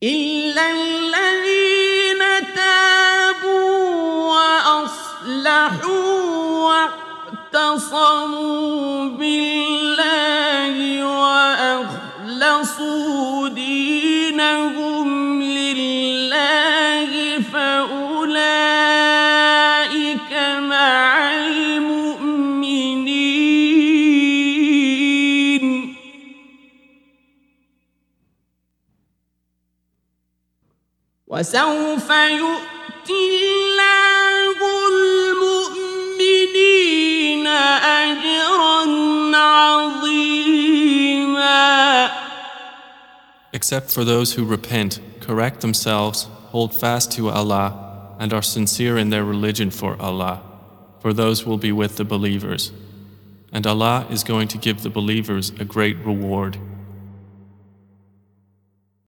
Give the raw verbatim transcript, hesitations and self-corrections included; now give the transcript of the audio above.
إلا الذين تابوا وأصلحوا واعتصموا بالله وأخلصوا دينهم لله فأولئك مع المؤمنين وسوف يؤتي الله المؤمنين أجرا عظيما. Except for those who repent, correct themselves, hold fast to Allah, and are sincere in their religion for Allah, for those will be with the believers. And Allah is going to give the believers a great reward.